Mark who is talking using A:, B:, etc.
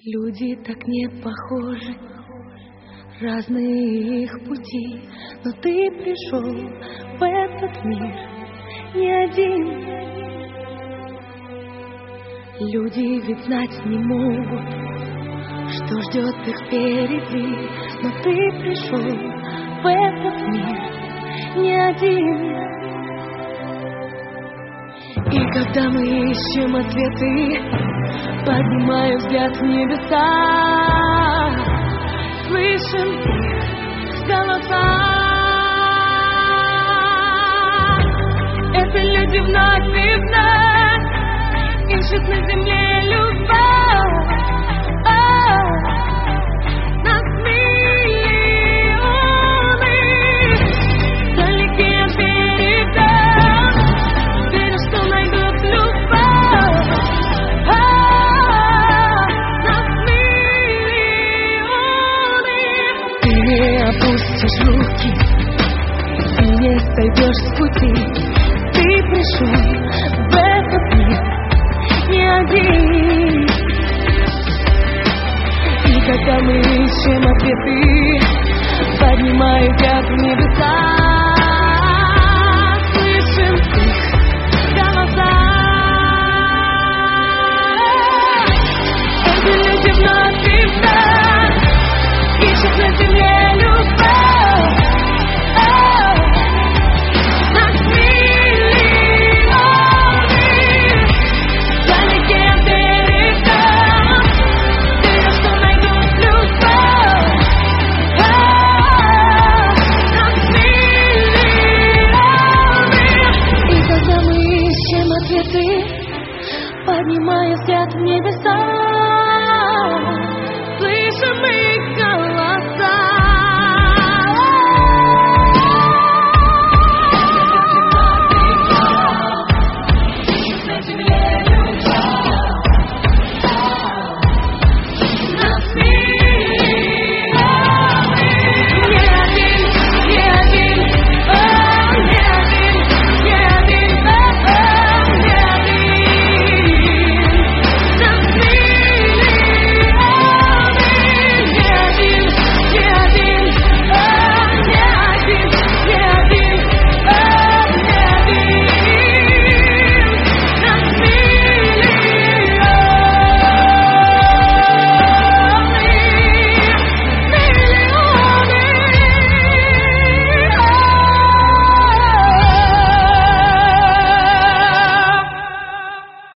A: Люди так не похожи, разные их пути, но ты пришел в этот мир не один. Люди ведь знать не могут, что ждет их впереди, но ты пришел в этот мир не один. И когда мы ищем ответы, поднимая взгляд в небеса, слышим их голоса. Это люди вновь и вновь ищут на земле любовь. Нас миллионы, далеки от берега, верю, что найдут любовь. Нас миллионы. Ты не опустишь руки, ты не сойдешь с пути. Ты пришел в этот мир не один. И когда мы ищем ответы, поднимая взгляд в небеса,